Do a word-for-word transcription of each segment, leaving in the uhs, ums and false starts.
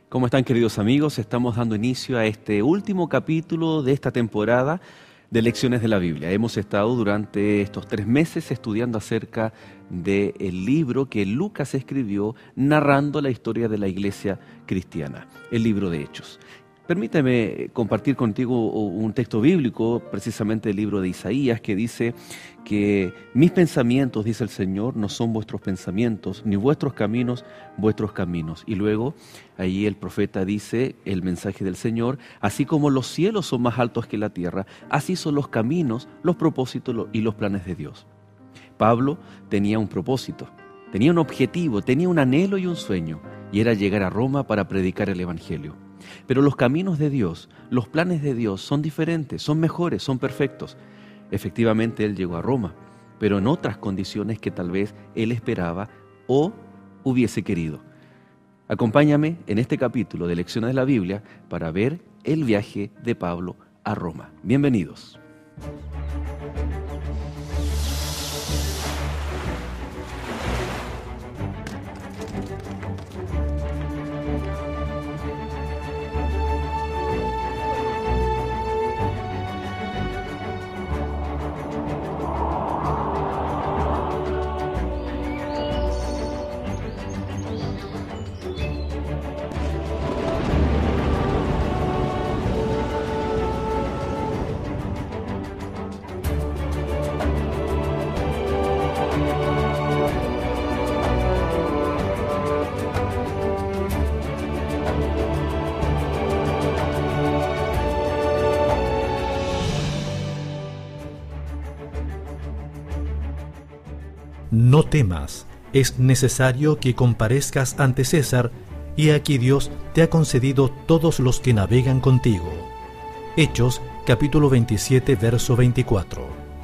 ¿Cómo están, queridos amigos? Estamos dando inicio a este último capítulo de esta temporada de Lecciones de la Biblia. Hemos estado durante estos tres meses estudiando acerca del libro que Lucas escribió narrando la historia de la iglesia cristiana, el libro de Hechos. Permíteme compartir contigo un texto bíblico, precisamente el libro de Isaías, que dice que mis pensamientos, dice el Señor, no son vuestros pensamientos, ni vuestros caminos, vuestros caminos. Y luego, ahí el profeta dice el mensaje del Señor, así como los cielos son más altos que la tierra, así son los caminos, los propósitos y los planes de Dios. Pablo tenía un propósito, tenía un objetivo, tenía un anhelo y un sueño, y era llegar a Roma para predicar el Evangelio. Pero los caminos de Dios, los planes de Dios son diferentes, son mejores, son perfectos. Efectivamente, él llegó a Roma, pero en otras condiciones que tal vez él esperaba o hubiese querido. Acompáñame en este capítulo de Lecciones de la Biblia para ver el viaje de Pablo a Roma. Bienvenidos. No temas, es necesario que comparezcas ante César, y aquí Dios te ha concedido todos los que navegan contigo. Hechos, capítulo veintisiete, verso veinticuatro.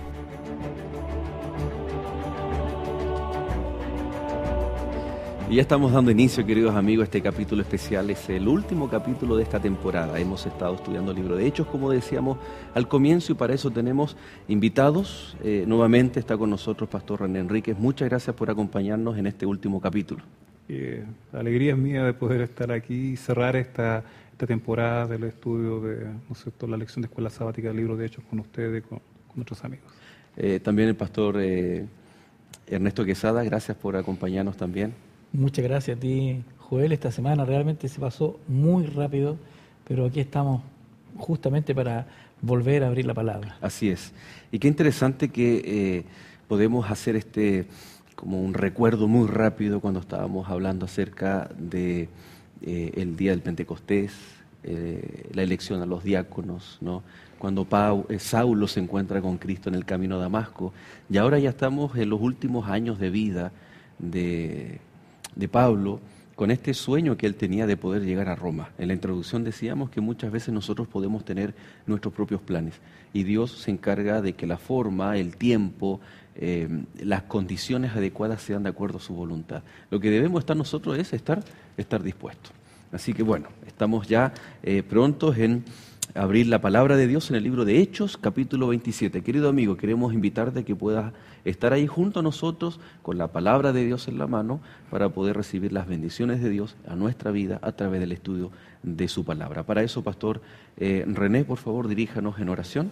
Y ya estamos dando inicio, queridos amigos, a este capítulo especial. Es el último capítulo de esta temporada. Hemos estado estudiando el libro de Hechos, como decíamos al comienzo, y para eso tenemos invitados. Eh, nuevamente está con nosotros Pastor René Enríquez. Muchas gracias por acompañarnos en este último capítulo. Eh, la alegría es mía de poder estar aquí y cerrar esta, esta temporada del estudio de, ¿no es cierto?, la lección de escuela sabática del libro de Hechos con ustedes, con, con nuestros amigos. Eh, también el Pastor eh, Ernesto Quesada, gracias por acompañarnos también. Muchas gracias a ti, Joel. Esta semana realmente se pasó muy rápido, pero aquí estamos justamente para volver a abrir la palabra. Así es. Y qué interesante que eh, podemos hacer este como un recuerdo muy rápido cuando estábamos hablando acerca de eh, el día del Pentecostés, eh, la elección a los diáconos, ¿no? Cuando Pau, eh, Saulo se encuentra con Cristo en el camino a Damasco, y ahora ya estamos en los últimos años de vida de de Pablo, con este sueño que él tenía de poder llegar a Roma. En la introducción decíamos que muchas veces nosotros podemos tener nuestros propios planes y Dios se encarga de que la forma, el tiempo, eh, las condiciones adecuadas sean de acuerdo a su voluntad. Lo que debemos estar nosotros es estar, estar dispuestos. Así que bueno, estamos ya eh, prontos en abrir la palabra de Dios en el libro de Hechos, capítulo veintisiete. Querido amigo, queremos invitarte a que puedas estar ahí junto a nosotros con la palabra de Dios en la mano para poder recibir las bendiciones de Dios a nuestra vida a través del estudio de su palabra. Para eso, Pastor eh, René, por favor, diríjanos en oración.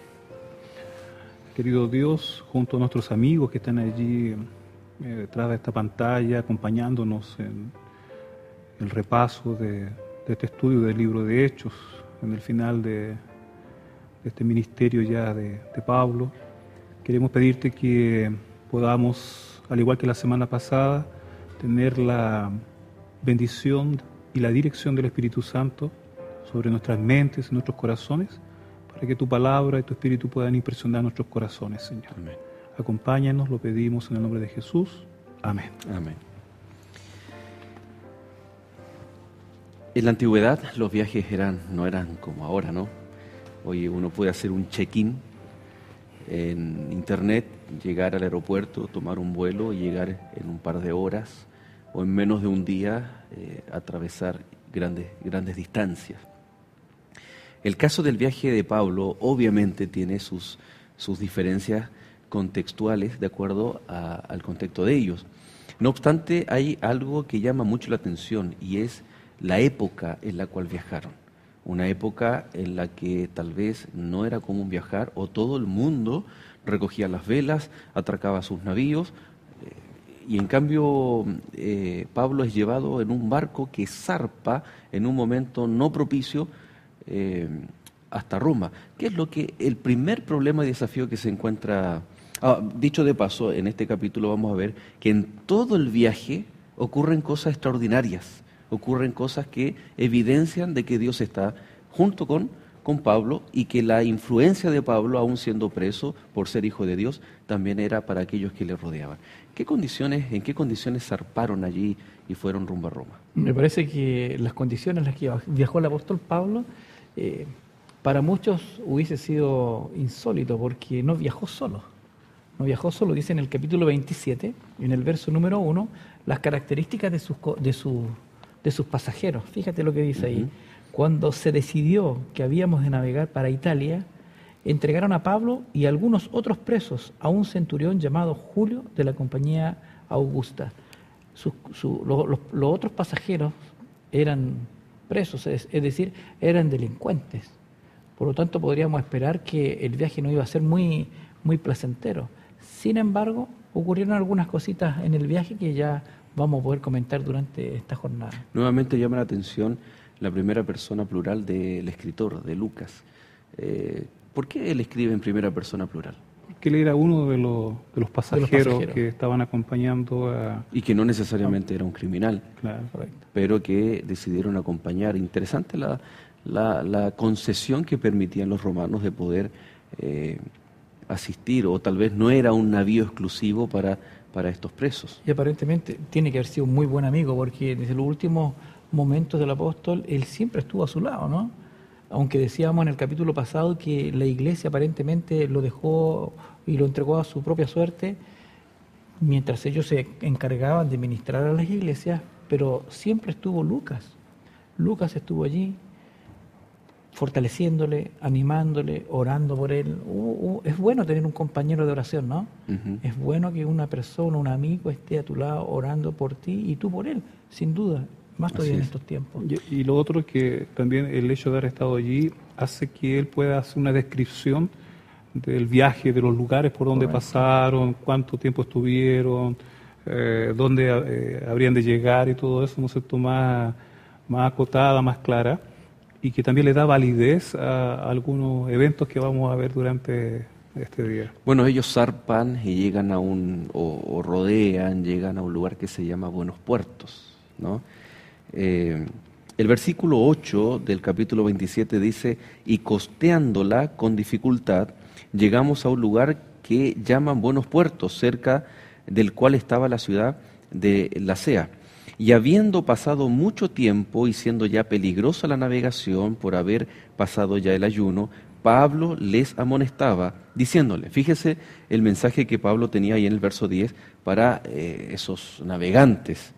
Querido Dios, junto a nuestros amigos que están allí eh, detrás de esta pantalla, acompañándonos en el repaso de, de este estudio del libro de Hechos, en el final de, de este ministerio ya de, de Pablo, queremos pedirte que podamos, al igual que la semana pasada, tener la bendición y la dirección del Espíritu Santo sobre nuestras mentes y nuestros corazones, para que tu palabra y tu Espíritu puedan impresionar nuestros corazones, Señor. Amén. Acompáñanos, lo pedimos en el nombre de Jesús. Amén. Amén. En la antigüedad los viajes eran, no eran como ahora, ¿no? Hoy uno puede hacer un check-in en internet, llegar al aeropuerto, tomar un vuelo y llegar en un par de horas o en menos de un día eh, atravesar grandes, grandes distancias. El caso del viaje de Pablo obviamente tiene sus, sus diferencias contextuales de acuerdo a, al contexto de ellos. No obstante, hay algo que llama mucho la atención y es la época en la cual viajaron. Una época en la que tal vez no era común viajar, o todo el mundo recogía las velas, atracaba sus navíos, eh, y en cambio eh, Pablo es llevado en un barco que zarpa en un momento no propicio eh, hasta Roma. ¿Qué es lo que el primer problema y desafío que se encuentra? Ah, dicho de paso, en este capítulo vamos a ver que en todo el viaje ocurren cosas extraordinarias, ocurren cosas que evidencian de que Dios está junto con, con Pablo, y que la influencia de Pablo, aún siendo preso por ser hijo de Dios, también era para aquellos que le rodeaban. ¿Qué condiciones, ¿En qué condiciones zarparon allí y fueron rumbo a Roma? Me parece que las condiciones en las que viajó el apóstol Pablo, eh, para muchos hubiese sido insólito, porque no viajó solo. No viajó solo, dice en el capítulo veintisiete, en el verso número uno, las características de sus, de sus, de sus pasajeros. Fíjate lo que dice ahí. Uh-huh. Cuando se decidió que habíamos de navegar para Italia, entregaron a Pablo y a algunos otros presos a un centurión llamado Julio de la compañía Augusta. Su, su, lo, los, los otros pasajeros eran presos, es, es decir, eran delincuentes. Por lo tanto, podríamos esperar que el viaje no iba a ser muy, muy placentero. Sin embargo, ocurrieron algunas cositas en el viaje que ya vamos a poder comentar durante esta jornada. Nuevamente llama la atención la primera persona plural del escritor, de Lucas. Eh, ¿Por qué él escribe en primera persona plural? Que él era uno de los, de los, pasajeros, de los pasajeros que estaban acompañando a... Y que no necesariamente era un criminal, claro, correcto, pero que decidieron acompañar. Interesante la, la, la concesión que permitían los romanos de poder eh, asistir, o tal vez no era un navío exclusivo para, para estos presos. Y aparentemente tiene que haber sido un muy buen amigo, porque desde los últimos momentos del apóstol, él siempre estuvo a su lado, ¿no? Aunque decíamos en el capítulo pasado que la iglesia aparentemente lo dejó y lo entregó a su propia suerte, mientras ellos se encargaban de ministrar a las iglesias, pero siempre estuvo Lucas. Lucas estuvo allí, fortaleciéndole, animándole, orando por él. Uh, uh, es bueno tener un compañero de oración, ¿no? Uh-huh. Es bueno que una persona, un amigo esté a tu lado orando por ti y tú por él, sin duda. Más todavía en estos tiempos. Y, y lo otro es que también el hecho de haber estado allí hace que él pueda hacer una descripción del viaje, de los lugares por donde Correcto. pasaron, cuánto tiempo estuvieron, eh, dónde eh, habrían de llegar y todo eso, ¿no es cierto?, más, más acotada, más clara, y que también le da validez a, a algunos eventos que vamos a ver durante este día. Bueno, ellos zarpan y llegan a un, o, o rodean, llegan a un lugar que se llama Buenos Puertos, ¿no? Eh, el versículo ocho del capítulo veintisiete dice: y costeándola con dificultad, llegamos a un lugar que llaman Buenos Puertos, cerca del cual estaba la ciudad de Lasea. Y habiendo pasado mucho tiempo y siendo ya peligrosa la navegación por haber pasado ya el ayuno, Pablo les amonestaba, diciéndole, fíjese el mensaje que Pablo tenía ahí en el verso diez para eh, esos navegantes.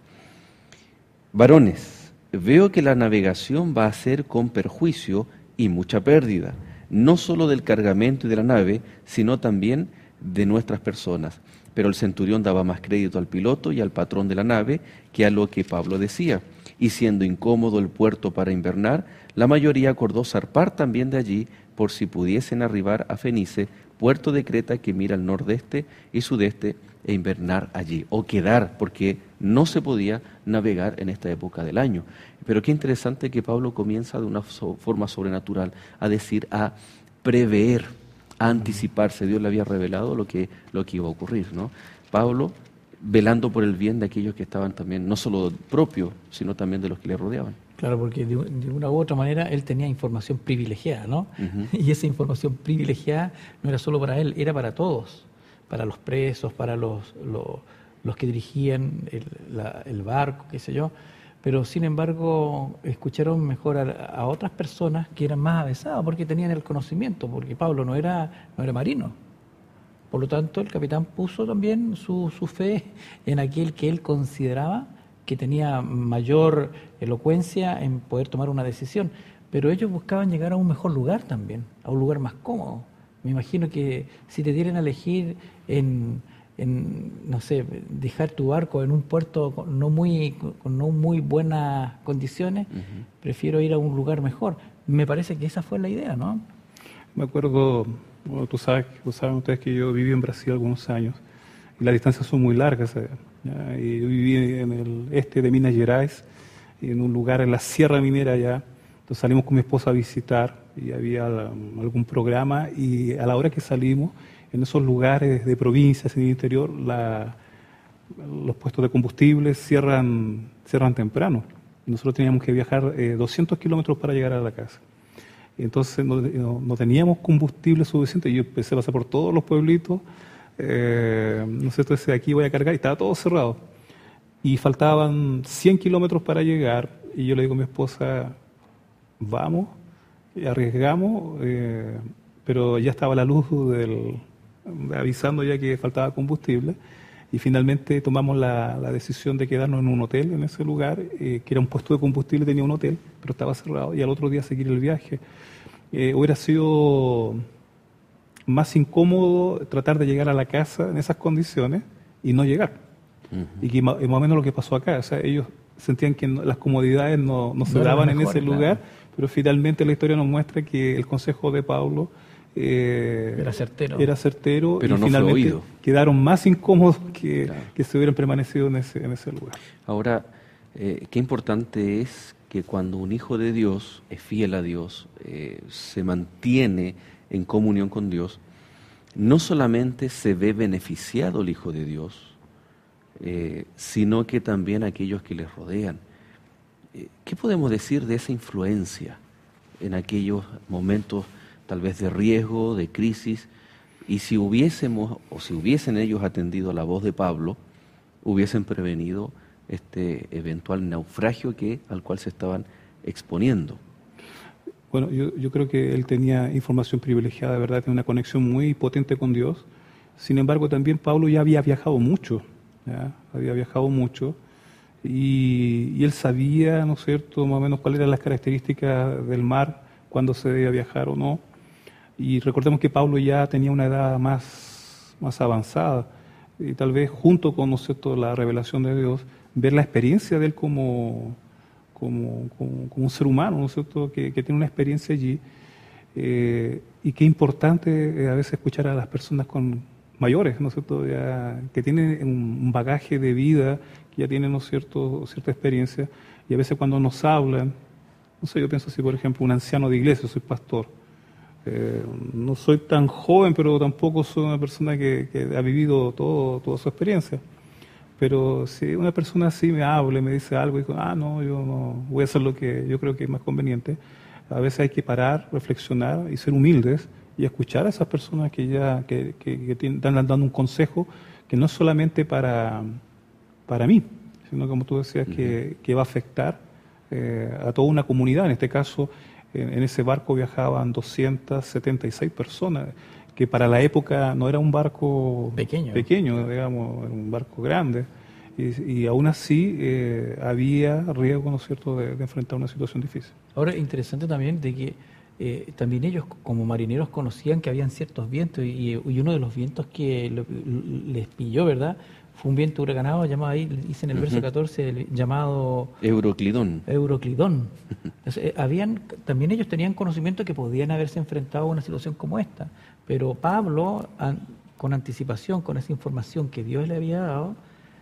Varones, veo que la navegación va a ser con perjuicio y mucha pérdida, no solo del cargamento y de la nave, sino también de nuestras personas. Pero el centurión daba más crédito al piloto y al patrón de la nave que a lo que Pablo decía. Y siendo incómodo el puerto para invernar, la mayoría acordó zarpar también de allí por si pudiesen arribar a Fenice, puerto de Creta que mira al nordeste y sudeste, e invernar allí, o quedar, porque no se podía navegar en esta época del año. Pero qué interesante que Pablo comienza de una so- forma sobrenatural a decir, a prever, a anticiparse. Dios le había revelado lo que, lo que iba a ocurrir, ¿no? Pablo velando por el bien de aquellos que estaban también, no solo propios, sino también de los que le rodeaban. Claro, porque de, de una u otra manera él tenía información privilegiada, ¿no? Uh-huh. Y esa información privilegiada no era solo para él, era para todos, para los presos, para los, los, los que dirigían el, la, el barco, qué sé yo. Pero sin embargo escucharon mejor a, a otras personas que eran más avesadas porque tenían el conocimiento, porque Pablo no era, no era marino. Por lo tanto, el capitán puso también su, su fe en aquel que él consideraba que tenía mayor elocuencia en poder tomar una decisión. Pero ellos buscaban llegar a un mejor lugar también, a un lugar más cómodo. Me imagino que si te dieran a elegir en, en, no sé, dejar tu barco en un puerto con no muy, con no muy buenas condiciones, uh-huh. prefiero ir a un lugar mejor. Me parece que esa fue la idea, ¿no? Me acuerdo, bueno, tú sabes, tú saben ustedes que yo viví en Brasil algunos años y las distancias son muy largas. ¿ya? Y yo viví en el este de Minas Gerais, en un lugar en la Sierra Minera allá. Entonces salimos con mi esposa a visitar y había algún programa y a la hora que salimos, en esos lugares de provincias en el interior, la, los puestos de combustible cierran, cierran temprano. Nosotros teníamos que viajar eh, doscientos kilómetros para llegar a la casa. Entonces no, no, no teníamos combustible suficiente. Yo empecé a pasar por todos los pueblitos. Eh, no sé, entonces aquí voy a cargar y estaba todo cerrado. Y faltaban cien kilómetros para llegar. Y yo le digo a mi esposa, vamos, y arriesgamos, eh, pero ya estaba la luz del, avisando ya que faltaba combustible. Y finalmente tomamos la, la decisión de quedarnos en un hotel en ese lugar, eh, que era un puesto de combustible, tenía un hotel, pero estaba cerrado, y al otro día seguir el viaje. Eh, hubiera sido más incómodo tratar de llegar a la casa en esas condiciones y no llegar. Uh-huh. Y que más, más o menos lo que pasó acá, o sea, ellos sentían que no, las comodidades no, no se no daban mejor, en ese claro. lugar, pero finalmente la historia nos muestra que el consejo de Pablo Eh, era certero, era certero pero y no finalmente fue oído. Quedaron más incómodos que, claro. que se hubieran permanecido en ese, en ese lugar. Ahora, eh, qué importante es que cuando un hijo de Dios es fiel a Dios, eh, se mantiene en comunión con Dios, no solamente se ve beneficiado el hijo de Dios, eh, sino que también aquellos que les rodean. Eh, ¿Qué podemos decir de esa influencia en aquellos momentos tal vez de riesgo, de crisis, y si hubiésemos, o si hubiesen ellos atendido a la voz de Pablo, hubiesen prevenido este eventual naufragio que, al cual se estaban exponiendo? Bueno, yo, yo creo que él tenía información privilegiada, de verdad, tenía una conexión muy potente con Dios. Sin embargo, también Pablo ya había viajado mucho, ¿ya? había viajado mucho, y, y él sabía, ¿no es cierto?, más o menos cuáles eran las características del mar, cuándo se debía viajar o no. Y recordemos que Pablo ya tenía una edad más, más avanzada y tal vez junto con, ¿no es cierto?, la revelación de Dios, ver la experiencia de él como, como, como, como un ser humano, ¿no es cierto?, que, que tiene una experiencia allí eh, y qué importante eh, a veces escuchar a las personas con mayores, ¿no es cierto?, ya, que tienen un, un bagaje de vida, que ya tienen, ¿no es cierto?, cierta experiencia, y a veces cuando nos hablan, no sé, yo pienso así, por ejemplo, un anciano de iglesia, soy pastor. Eh, no soy tan joven, pero tampoco soy una persona que, que ha vivido todo, toda su experiencia. Pero si una persona así me habla y me dice algo y digo, ah, no, yo no voy a hacer lo que yo creo que es más conveniente, a veces hay que parar, reflexionar y ser humildes y escuchar a esas personas que ya que, que, que tienen, están dando un consejo que no es solamente para, para mí, sino como tú decías, uh-huh. que, que va a afectar eh, a toda una comunidad. En este caso, en ese barco viajaban doscientas setenta y seis personas, que para la época no era un barco pequeño, pequeño digamos, era un barco grande, y, y aún así eh, había riesgo, ¿no es cierto?, de, de enfrentar una situación difícil. Ahora, interesante también de que eh, también ellos como marineros conocían que habían ciertos vientos, y, y uno de los vientos que lo, les pilló, ¿verdad?, fue un viento huracanado llamado ahí, dice en el uh-huh. verso catorce, el llamado Euroclidón. Euroclidón. Entonces, habían, también ellos tenían conocimiento que podían haberse enfrentado a una situación como esta, pero Pablo, an, con anticipación, con esa información que Dios le había dado,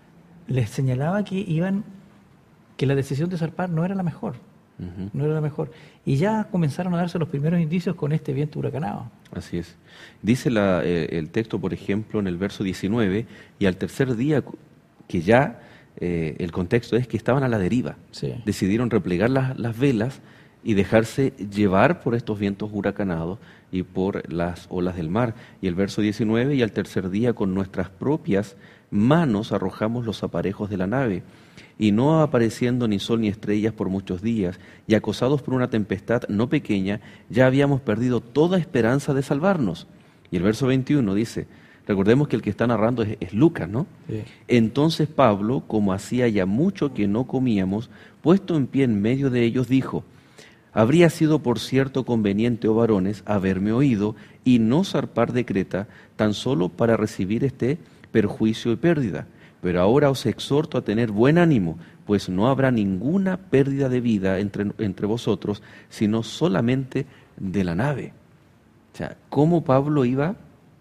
les señalaba que iban, que la decisión de zarpar no era la mejor. Uh-huh. No era la mejor. Y ya comenzaron a darse los primeros indicios con este viento huracanado. Así es. Dice la, eh, el texto, por ejemplo, en el verso diecinueve, y al tercer día, que ya eh, el contexto es que estaban a la deriva. Sí. Decidieron replegar las, las velas y dejarse llevar por estos vientos huracanados y por las olas del mar. Y el verso diecinueve, y al tercer día con nuestras propias manos arrojamos los aparejos de la nave, y no apareciendo ni sol ni estrellas por muchos días, y acosados por una tempestad no pequeña, ya habíamos perdido toda esperanza de salvarnos. Y el verso veintiuno dice, recordemos que el que está narrando es, es Lucas, ¿no? Sí. Entonces Pablo, como hacía ya mucho que no comíamos, puesto en pie en medio de ellos, dijo, habría sido por cierto conveniente, oh varones, haberme oído y no zarpar de Creta, tan solo para recibir este perjuicio y pérdida. Pero ahora os exhorto a tener buen ánimo, pues no habrá ninguna pérdida de vida entre, entre vosotros, sino solamente de la nave. O sea, ¿cómo Pablo iba?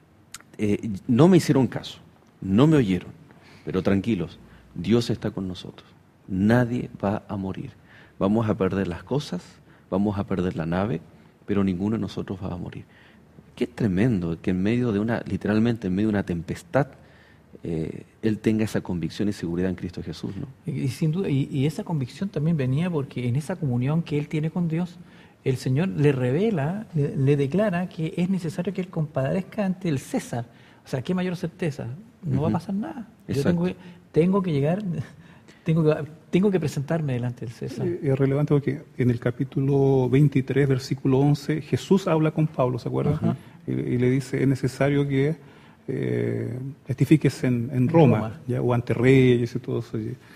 Eh, no me hicieron caso, no me oyeron, pero tranquilos, Dios está con nosotros. Nadie va a morir. Vamos a perder las cosas, vamos a perder la nave, pero ninguno de nosotros va a morir. Qué tremendo que en medio de una, literalmente en medio de una tempestad, eh, él tenga esa convicción y seguridad en Cristo Jesús, ¿no? Y, y sin duda, y, y esa convicción también venía porque en esa comunión que él tiene con Dios, el Señor le revela, le, le declara que es necesario que él compadezca ante el César. O sea, ¿qué mayor certeza? No uh-huh. va a pasar nada. Yo Exacto. tengo que, tengo que llegar, tengo que, tengo que presentarme delante del César. Es relevante porque en el capítulo veintitrés, versículo once, Jesús habla con Pablo, ¿se acuerdan? Uh-huh. Y, y le dice, es necesario que eh, testifiques en, en Roma, Roma. ¿Ya? O ante reyes y todo eso.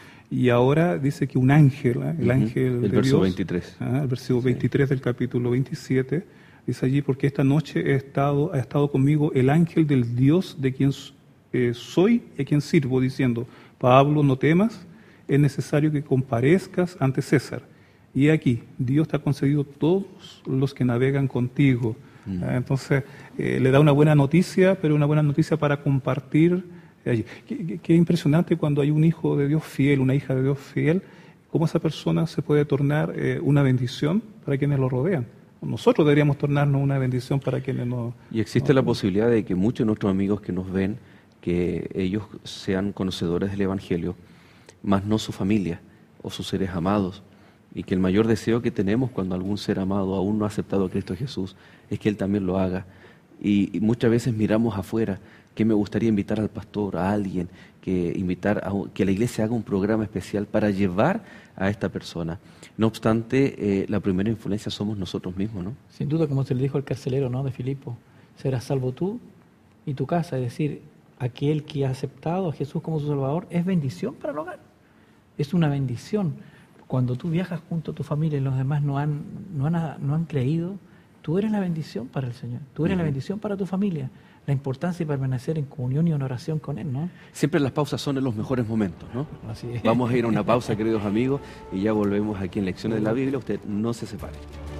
Y ahora dice que un ángel, ¿eh? el uh-huh. ángel el de verso Dios, veintitrés. ¿eh? El versículo veintitrés sí. del capítulo veintisiete, dice allí, porque esta noche he estado, ha estado conmigo el ángel del Dios de quien eh, soy y a quien sirvo, diciendo, Pablo, no temas, es necesario que comparezcas ante César. Y aquí, Dios te ha concedido todos los que navegan contigo. Mm. ¿Eh? Entonces, eh, le da una buena noticia, pero una buena noticia para compartir allí. Qué, qué, qué impresionante cuando hay un hijo de Dios fiel, una hija de Dios fiel, cómo esa persona se puede tornar eh, una bendición para quienes lo rodean. Nosotros deberíamos tornarnos una bendición para quienes nos... Y existe nos, la posibilidad de que muchos de nuestros amigos que nos ven, que ellos sean conocedores del Evangelio, más no su familia o sus seres amados, y que el mayor deseo que tenemos cuando algún ser amado aún no ha aceptado a Cristo Jesús es que Él también lo haga. Y, y muchas veces miramos afuera, que me gustaría invitar al pastor, a alguien, que invitar a, que la iglesia haga un programa especial para llevar a esta persona. No obstante, eh, la primera influencia somos nosotros mismos, ¿no? Sin duda, como se le dijo al carcelero, ¿no?, de Filipo, serás salvo tú y tu casa, es decir, aquel que ha aceptado a Jesús como su Salvador es bendición para el hogar, es una bendición. Cuando tú viajas junto a tu familia y los demás no han, no han, no han creído, tú eres la bendición para el Señor, tú eres uh-huh. la bendición para tu familia. La importancia de permanecer en comunión y en oración con Él, ¿no? Siempre las pausas son en los mejores momentos, ¿no? Así es. Vamos a ir a una pausa, queridos amigos, y ya volvemos aquí en Lecciones de la Biblia. Usted no se separe.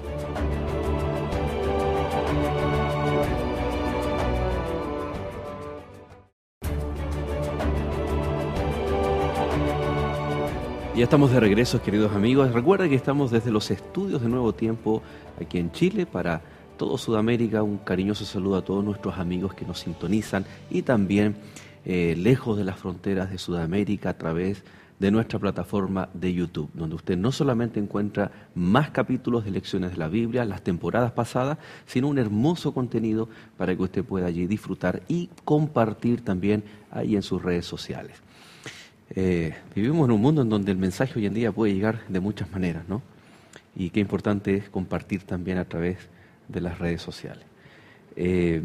Ya estamos de regreso, queridos amigos. Recuerda que estamos desde los estudios de Nuevo Tiempo aquí en Chile para todo Sudamérica. Un cariñoso saludo a todos nuestros amigos que nos sintonizan y también eh, lejos de las fronteras de Sudamérica a través de nuestra plataforma de YouTube, donde usted no solamente encuentra más capítulos de Lecciones de la Biblia, las temporadas pasadas, sino un hermoso contenido para que usted pueda allí disfrutar y compartir también ahí en sus redes sociales. Eh, vivimos en un mundo en donde el mensaje hoy en día puede llegar de muchas maneras, ¿no? Y qué importante es compartir también a través de las redes sociales. Eh,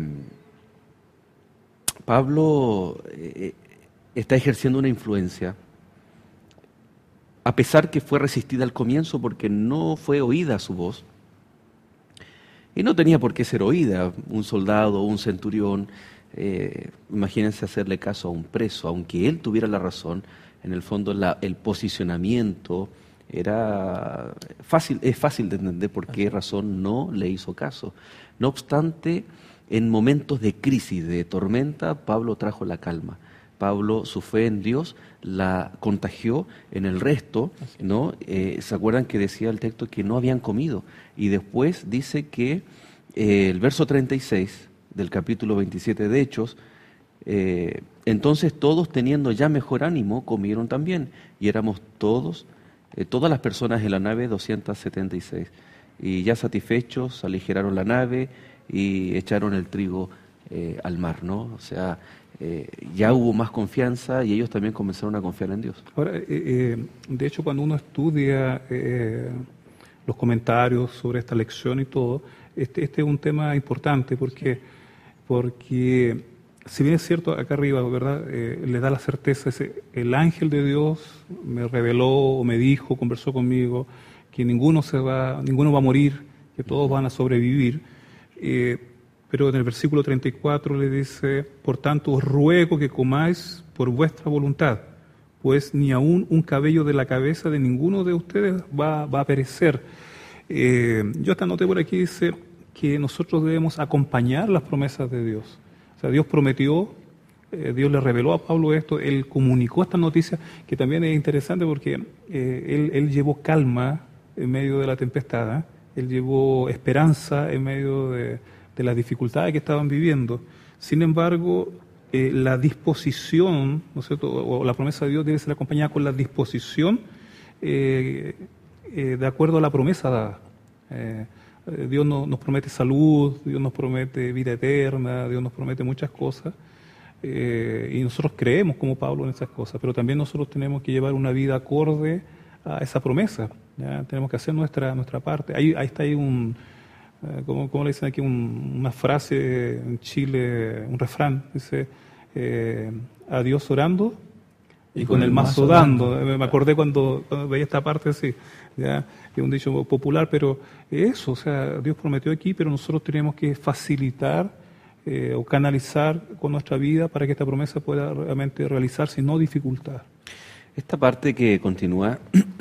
Pablo eh, está ejerciendo una influencia, a pesar que fue resistida al comienzo porque no fue oída su voz, y no tenía por qué ser oída. Un soldado, un centurión, eh, imagínense hacerle caso a un preso, aunque él tuviera la razón, en el fondo la, el posicionamiento era fácil, es fácil de entender por qué razón no le hizo caso. No obstante, en momentos de crisis, de tormenta, Pablo trajo la calma. Pablo, su fe en Dios, la contagió en el resto, ¿no? Eh, ¿Se acuerdan que decía el texto que no habían comido? Y después dice que eh, el verso treinta y seis del capítulo veintisiete de Hechos, eh, entonces todos teniendo ya mejor ánimo, comieron también, y éramos todos, eh, todas las personas en la nave, doscientas setenta y seis. Y ya satisfechos, aligeraron la nave y echaron el trigo eh, al mar, ¿no? O sea, eh, ya hubo más confianza y ellos también comenzaron a confiar en Dios. Ahora, eh, eh, de hecho, cuando uno estudia eh, los comentarios sobre esta lección y todo, este, este es un tema importante porque, porque si bien es cierto, acá arriba, ¿verdad?, eh, le da la certeza, ese, el ángel de Dios me reveló o me dijo, conversó conmigo, que ninguno se va, ninguno va a morir, que todos van a sobrevivir. Eh, pero en el versículo treinta y cuatro le dice, por tanto os ruego que comáis por vuestra voluntad, pues ni aún un cabello de la cabeza de ninguno de ustedes va, va a perecer. Eh, yo hasta anoté por aquí, dice que nosotros debemos acompañar las promesas de Dios. O sea, Dios prometió, eh, Dios le reveló a Pablo esto, él comunicó esta noticia, que también es interesante porque eh, él, él llevó calma en medio de la tempestad, ¿eh? Él llevó esperanza en medio de, de las dificultades que estaban viviendo. Sin embargo, eh, la disposición, ¿no es cierto?, o la promesa de Dios debe ser acompañada con la disposición eh, eh, de acuerdo a la promesa dada. Eh, Dios no, nos promete salud, Dios nos promete vida eterna, Dios nos promete muchas cosas, eh, y nosotros creemos como Pablo en esas cosas, pero también nosotros tenemos que llevar una vida acorde a esa promesa. ¿Ya? Tenemos que hacer nuestra nuestra parte. Ahí, ahí está ahí un, eh, ¿cómo, cómo le dicen aquí? Un, una frase en Chile, un refrán, dice, eh, a Dios orando y, y con, con el mazo dando. dando. Me acordé cuando, cuando veía esta parte así, ya, es un dicho popular, pero eso, o sea, Dios prometió aquí, pero nosotros tenemos que facilitar eh, o canalizar con nuestra vida para que esta promesa pueda realmente realizarse y no dificultar. Esta parte que continúa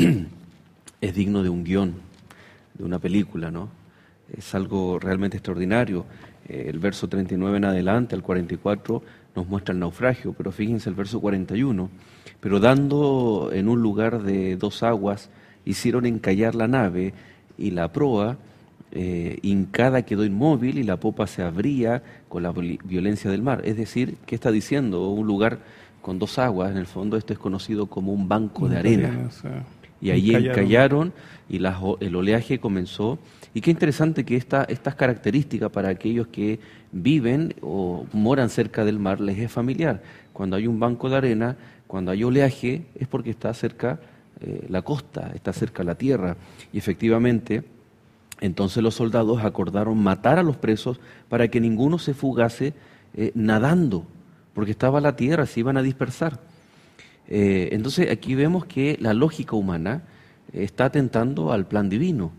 es digno de un guión, de una película, ¿no? Es algo realmente extraordinario. Eh, el verso treinta y nueve en adelante, al cuarenta y cuatro, nos muestra el naufragio, pero fíjense el verso cuarenta y uno. Pero dando en un lugar de dos aguas, hicieron encallar la nave y la proa, eh, hincada quedó inmóvil y la popa se abría con la violencia del mar. Es decir, ¿qué está diciendo? Un lugar con dos aguas, en el fondo esto es conocido como un banco de arena. Y allí encallaron y la, el oleaje comenzó. Y qué interesante que esta, estas características para aquellos que viven o moran cerca del mar les es familiar. Cuando hay un banco de arena, cuando hay oleaje, es porque está cerca eh, la costa, está cerca la tierra. Y efectivamente, entonces los soldados acordaron matar a los presos para que ninguno se fugase eh, nadando, porque estaba la tierra, se iban a dispersar. Eh, entonces aquí vemos que la lógica humana está atentando al plan divino,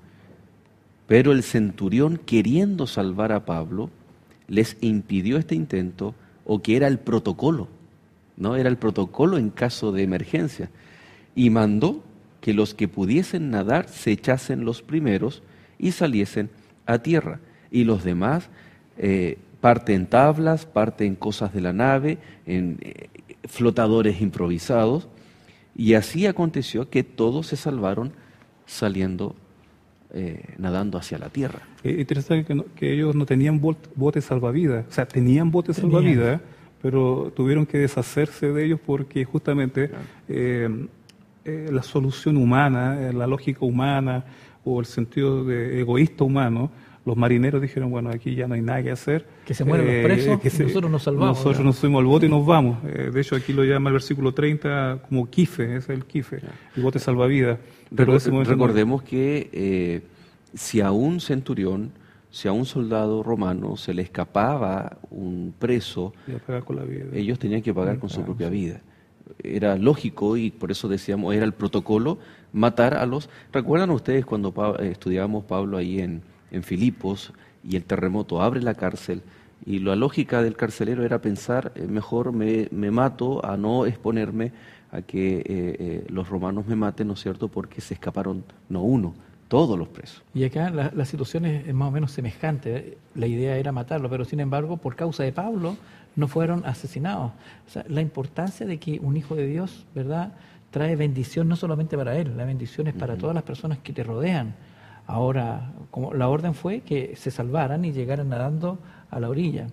pero el centurión, queriendo salvar a Pablo, les impidió este intento, o que era el protocolo, ¿no? Era el protocolo en caso de emergencia, y mandó que los que pudiesen nadar se echasen los primeros y saliesen a tierra, y los demás eh, parte en tablas, parte en cosas de la nave, en eh, flotadores improvisados, y así aconteció que todos se salvaron saliendo, eh, nadando hacia la tierra. Es interesante que, no, que ellos no tenían botes salvavidas, o sea, tenían botes tenían. salvavidas, pero tuvieron que deshacerse de ellos porque justamente claro. eh, eh, la solución humana, eh, la lógica humana o el sentido de egoísta humano, los marineros dijeron, bueno, aquí ya no hay nada que hacer. Que se mueren eh, los presos, que se, nosotros nos salvamos. Nosotros ¿verdad? nos subimos al bote y nos vamos. Eh, de hecho, aquí lo llama el versículo treinta como kife, es el kife, el bote salvavidas. Pero ese recordemos no... que eh, si a un centurión, si a un soldado romano se le escapaba un preso, con la vida. ellos tenían que pagar con su propia vida. Era lógico y por eso decíamos, era el protocolo matar a los... ¿Recuerdan ustedes cuando pa estudiábamos Pablo ahí en... en Filipos, y el terremoto abre la cárcel, y la lógica del carcelero era pensar, eh, mejor me, me mato a no exponerme a que eh, eh, los romanos me maten, ¿no es cierto?, porque se escaparon, no uno, todos los presos. Y acá la, la situación es más o menos semejante, la idea era matarlo, pero sin embargo, por causa de Pablo, no fueron asesinados. O sea, la importancia de que un hijo de Dios, ¿verdad?, trae bendición no solamente para él, la bendición es para uh-huh. todas las personas que te rodean. Ahora, como la orden fue que se salvaran y llegaran nadando a la orilla.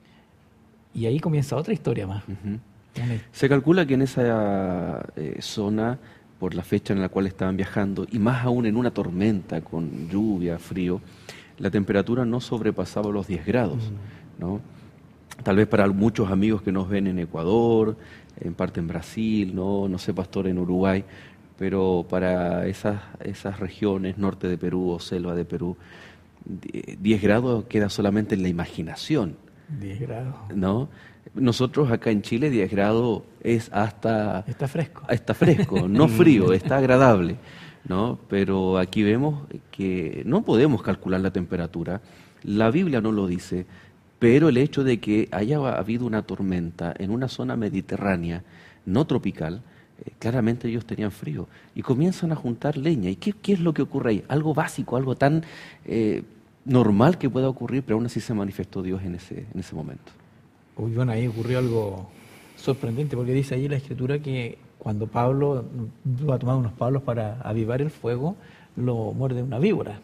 Y ahí comienza otra historia más. Uh-huh. Se calcula que en esa eh, zona, por la fecha en la cual estaban viajando, y más aún en una tormenta con lluvia, frío, la temperatura no sobrepasaba los diez grados, uh-huh. ¿no? Tal vez para muchos amigos que nos ven en Ecuador, en parte en Brasil, no, no sé, pastor, en Uruguay, pero para esas, esas regiones, norte de Perú o selva de Perú, diez grados queda solamente en la imaginación. diez grados. ¿No? Nosotros acá en Chile diez grados es hasta... Está fresco. Está fresco, no frío, está agradable, ¿no? Pero aquí vemos que no podemos calcular la temperatura, la Biblia no lo dice, pero el hecho de que haya habido una tormenta en una zona mediterránea, no tropical, eh, claramente ellos tenían frío y comienzan a juntar leña. ¿Y qué, qué es lo que ocurre ahí? Algo básico, algo tan eh, normal que pueda ocurrir, pero aún así se manifestó Dios en ese, en ese momento. Uy, bueno, ahí ocurrió algo sorprendente, porque dice ahí la Escritura que cuando Pablo va a tomar unos palos para avivar el fuego, lo muerde una víbora.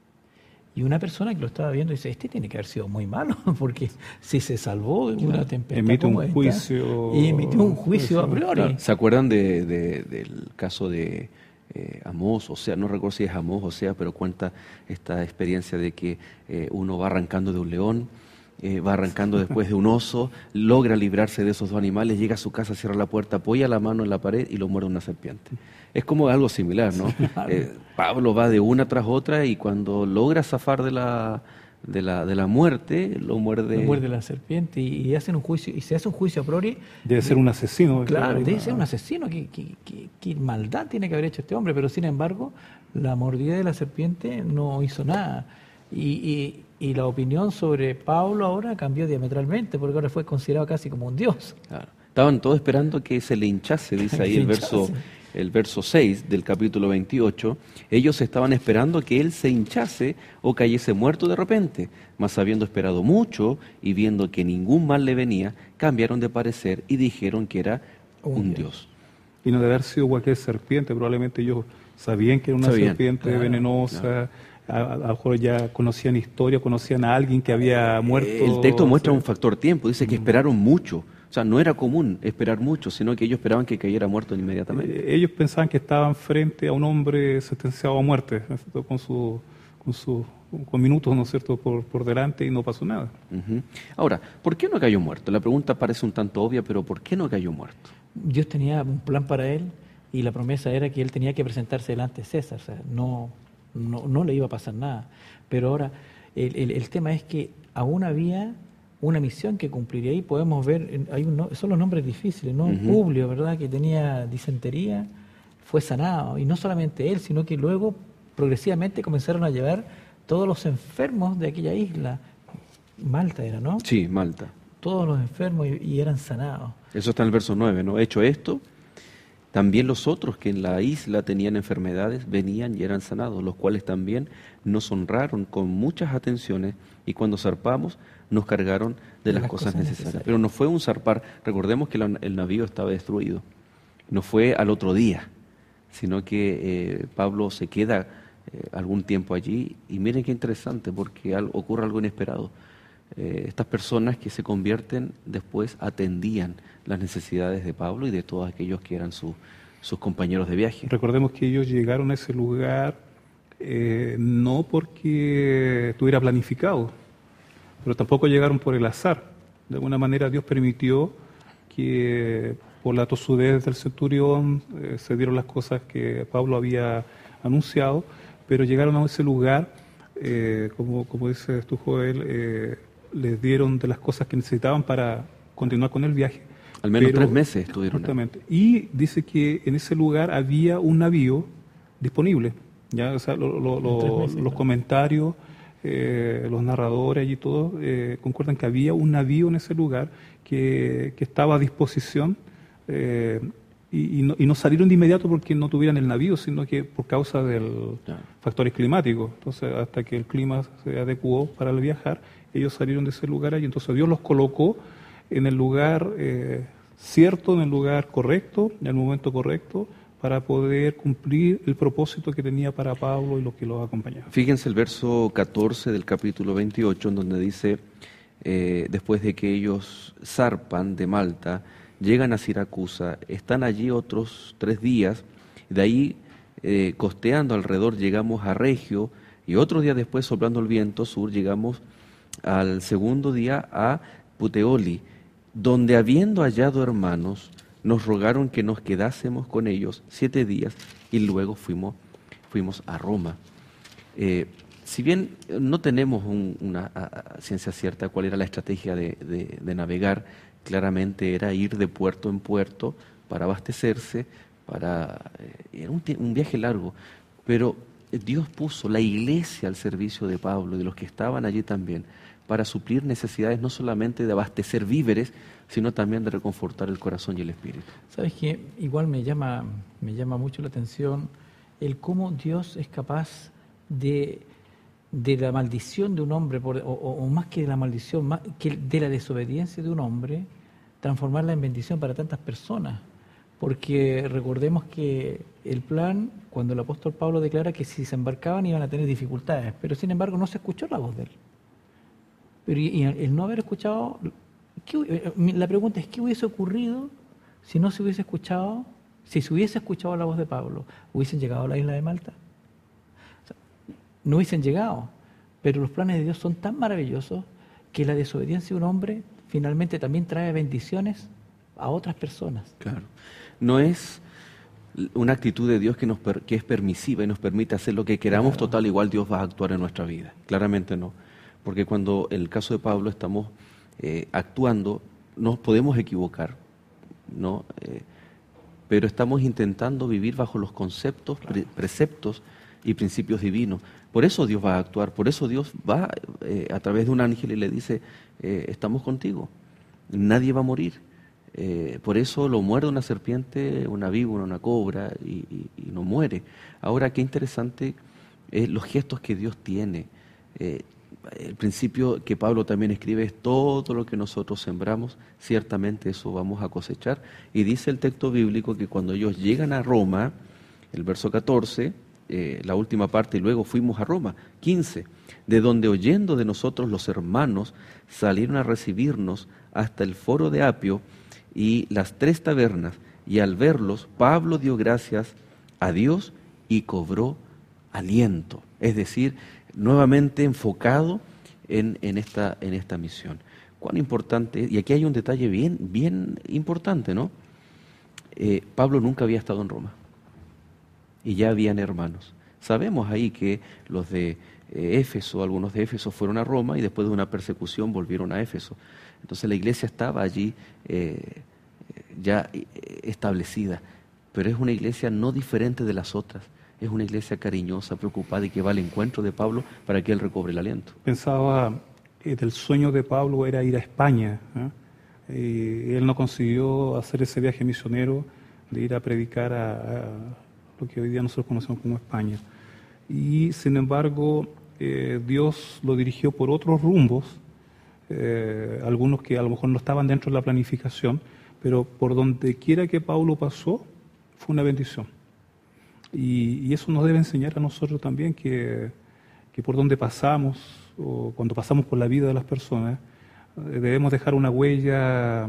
Y una persona que lo estaba viendo dice, este tiene que haber sido muy malo, porque si se salvó de una tempestad emite como un esta, juicio, y emitió un juicio a priori. Claro, ¿se acuerdan de, de, del caso de eh, Amós? O sea, no recuerdo si es Amós o sea, pero cuenta esta experiencia de que eh, uno va arrancando de un león, eh, va arrancando después de un oso, logra librarse de esos dos animales, llega a su casa, cierra la puerta, apoya la mano en la pared y lo muerde una serpiente. Es como algo similar, ¿no? Eh, Pablo va de una tras otra y cuando logra zafar de la, de la, de la muerte, lo muerde... Lo muerde la serpiente y, y hacen un juicio, y se hace un juicio a priori. Debe ser un asesino. Claro, una... debe ser un asesino. ¿Qué, qué, qué, qué maldad tiene que haber hecho este hombre? Pero sin embargo, la mordida de la serpiente no hizo nada. Y, y, y la opinión sobre Pablo ahora cambió diametralmente, porque ahora fue considerado casi como un dios. Claro. Estaban todos esperando que se le hinchase, dice ahí el verso, el verso seis del capítulo veintiocho. Ellos estaban esperando que él se hinchase o cayese muerto de repente, mas habiendo esperado mucho y viendo que ningún mal le venía, cambiaron de parecer y dijeron que era un, un dios. dios. Y no debe haber sido cualquier serpiente, probablemente ellos sabían que era una sabían. serpiente claro, venenosa. Claro. A lo mejor ya conocían historia, conocían a alguien que había muerto. El texto muestra un factor tiempo, dice que esperaron mucho. O sea, no era común esperar mucho, sino que ellos esperaban que cayera muerto inmediatamente. Eh, ellos pensaban que estaban frente a un hombre sentenciado a muerte, ¿no? con su, con su, con minutos, ¿no es cierto?, por, por delante y no pasó nada. Uh-huh. Ahora, ¿por qué no cayó muerto? La pregunta parece un tanto obvia, pero ¿por qué no cayó muerto? Dios tenía un plan para él y la promesa era que él tenía que presentarse delante de César, o sea, no, no, no le iba a pasar nada. Pero ahora, el, el, el tema es que aún había una misión que cumplir. Y ahí podemos ver, hay un, son los nombres difíciles, ¿no? Uh-huh. Publio, ¿verdad?, que tenía disentería, fue sanado. Y no solamente él, sino que luego progresivamente comenzaron a llevar todos los enfermos de aquella isla. Malta era, ¿no? Sí, Malta. Todos los enfermos y, y eran sanados. Eso está en el verso nueve, ¿no? Hecho esto, también los otros que en la isla tenían enfermedades venían y eran sanados, los cuales también nos honraron con muchas atenciones y cuando zarpamos nos cargaron de, de las, las cosas, cosas necesarias. necesarias. Pero no fue un zarpar, recordemos que la, el navío estaba destruido, no fue al otro día, sino que eh, Pablo se queda eh, algún tiempo allí y miren qué interesante porque al, ocurre algo inesperado. Eh, estas personas que se convierten después atendían las necesidades de Pablo y de todos aquellos que eran su, sus compañeros de viaje. Recordemos que ellos llegaron a ese lugar eh, no porque estuviera planificado, pero tampoco llegaron por el azar. De alguna manera Dios permitió que por la tosudez del centurión eh, se dieron las cosas que Pablo había anunciado, pero llegaron a ese lugar, eh, como, como dices tú, Joel, eh, les dieron de las cosas que necesitaban para continuar con el viaje. Al menos pero, tres meses estuvieron. Justamente. Y dice que en ese lugar había un navío disponible. ¿Ya? O sea, lo, lo, lo, meses, los claro. comentarios, eh, los narradores y todo eh, concuerdan que había un navío en ese lugar que, que estaba a disposición eh, y, y, no, y no salieron de inmediato porque no tuvieran el navío, sino que por causa de claro. factores climáticos. Entonces, hasta que el clima se adecuó para el viajar, ellos salieron de ese lugar y entonces Dios los colocó en el lugar eh, cierto, en el lugar correcto, en el momento correcto, para poder cumplir el propósito que tenía para Pablo y los que los acompañaban. Fíjense el verso catorce del capítulo veintiocho, en donde dice, eh, después de que ellos zarpan de Malta, llegan a Siracusa, están allí otros tres días, de ahí eh, costeando alrededor llegamos a Regio, y otro día después, soplando el viento sur, llegamos al segundo día a Puteoli, donde habiendo hallado hermanos, nos rogaron que nos quedásemos con ellos siete días y luego fuimos, fuimos a Roma. Eh, si bien no tenemos un, una a, a ciencia cierta cuál era la estrategia de, de, de navegar, claramente era ir de puerto en puerto para abastecerse, para eh, era un, un viaje largo, pero Dios puso la iglesia al servicio de Pablo y de los que estaban allí también, para suplir necesidades no solamente de abastecer víveres, sino también de reconfortar el corazón y el espíritu. ¿Sabes qué? Igual me llama, me llama mucho la atención el cómo Dios es capaz de, de la maldición de un hombre, por, o, o más que de la maldición, más que de la desobediencia de un hombre, transformarla en bendición para tantas personas. Porque recordemos que el plan, cuando el apóstol Pablo declara que si se embarcaban iban a tener dificultades, pero sin embargo no se escuchó la voz de él. Pero y, y el no haber escuchado, ¿qué, la pregunta es, ¿qué hubiese ocurrido si no se hubiese escuchado, si se hubiese escuchado la voz de Pablo? ¿Hubiesen llegado a la isla de Malta? O sea, no hubiesen llegado, pero los planes de Dios son tan maravillosos que la desobediencia de un hombre finalmente también trae bendiciones a otras personas. Claro, no es una actitud de Dios que, nos per, que es permisiva y nos permite hacer lo que queramos, claro. Total, igual Dios va a actuar en nuestra vida. Claramente no. Porque cuando, en el caso de Pablo, estamos eh, actuando, nos podemos equivocar, ¿no? Eh, pero estamos intentando vivir bajo los conceptos, pre, preceptos y principios divinos. Por eso Dios va a actuar, por eso Dios va eh, a través de un ángel y le dice, eh, estamos contigo, nadie va a morir. Eh, por eso lo muerde una serpiente, una víbora, una cobra y, y, y no muere. Ahora, qué interesante eh, los gestos que Dios tiene. Eh, el principio que Pablo también escribe es todo lo que nosotros sembramos, ciertamente eso vamos a cosechar. Y dice el texto bíblico que cuando ellos llegan a Roma, el verso catorce, eh, la última parte, y luego fuimos a Roma, quince, de donde oyendo de nosotros los hermanos salieron a recibirnos hasta el foro de Apio y las tres tabernas, y al verlos Pablo dio gracias a Dios y cobró aliento, es decir, nuevamente enfocado en, en, esta, en esta misión. Cuán importante, y aquí hay un detalle bien, bien importante, ¿no? Eh, Pablo nunca había estado en Roma y ya habían hermanos. Sabemos ahí que los de eh, Éfeso, algunos de Éfeso fueron a Roma y después de una persecución volvieron a Éfeso. Entonces la iglesia estaba allí eh, ya establecida, pero es una iglesia no diferente de las otras. Es una iglesia cariñosa, preocupada y que va al encuentro de Pablo para que él recobre el aliento. Pensaba que el sueño de Pablo era ir a España. ¿eh? Y él no consiguió hacer ese viaje misionero de ir a predicar a, a lo que hoy día nosotros conocemos como España. Y sin embargo, eh, Dios lo dirigió por otros rumbos, eh, algunos que a lo mejor no estaban dentro de la planificación, pero por donde quiera que Pablo pasó, fue una bendición. Y, y eso nos debe enseñar a nosotros también que, que por donde pasamos, o cuando pasamos por la vida de las personas, eh, debemos dejar una huella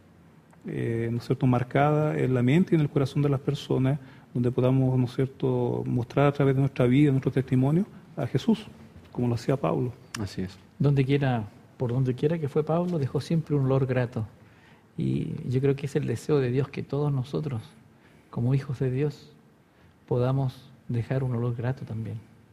eh, ¿no es cierto?, marcada en la mente y en el corazón de las personas, donde podamos, ¿no es cierto?, mostrar a través de nuestra vida, nuestro testimonio, a Jesús, como lo hacía Pablo. Así es. Donde quiera, por donde quiera que fue Pablo, dejó siempre un olor grato. Y yo creo que es el deseo de Dios que todos nosotros, como hijos de Dios, podamos dejar un olor grato también.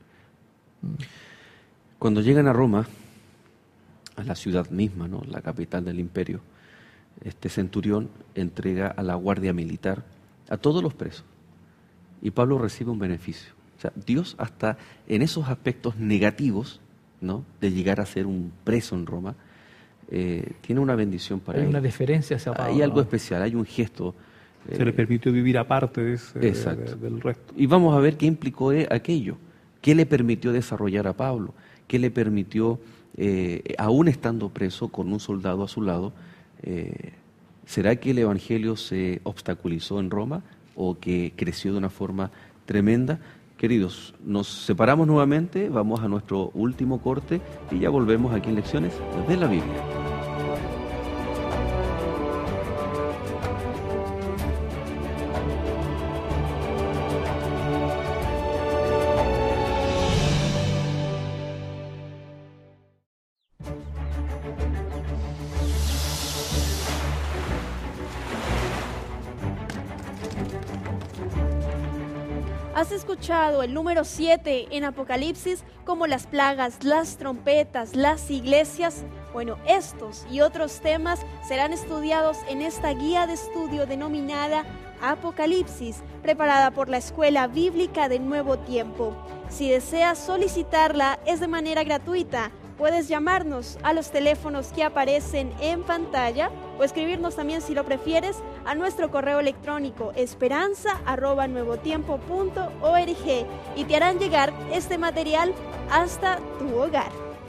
Cuando llegan a Roma, a la ciudad misma, ¿no?, la capital del imperio, este centurión entrega a la guardia militar a todos los presos y Pablo recibe un beneficio. O sea, Dios hasta en esos aspectos negativos, ¿no?, de llegar a ser un preso en Roma, eh, tiene una bendición para él. Hay una deferencia hacia Pablo. Hay algo especial, hay un gesto. Se le permitió vivir aparte de ese, Exacto. De, del resto. Y vamos a ver qué implicó aquello. ¿Qué le permitió desarrollar a Pablo? ¿Qué le permitió, eh, aún estando preso con un soldado a su lado, eh, ¿será que el evangelio se obstaculizó en Roma o que creció de una forma tremenda? Queridos, nos separamos nuevamente, vamos a nuestro último corte y ya volvemos aquí en Lecciones de la Biblia. ¿Has escuchado el número siete en Apocalipsis como las plagas, las trompetas, las iglesias? Bueno, estos y otros temas serán estudiados en esta guía de estudio denominada Apocalipsis, preparada por la Escuela Bíblica del Nuevo Tiempo. Si deseas solicitarla, es de manera gratuita. Puedes llamarnos a los teléfonos que aparecen en pantalla o escribirnos también, si lo prefieres, a nuestro correo electrónico esperanza arroba nuevotiempo punto org y te harán llegar este material hasta tu hogar.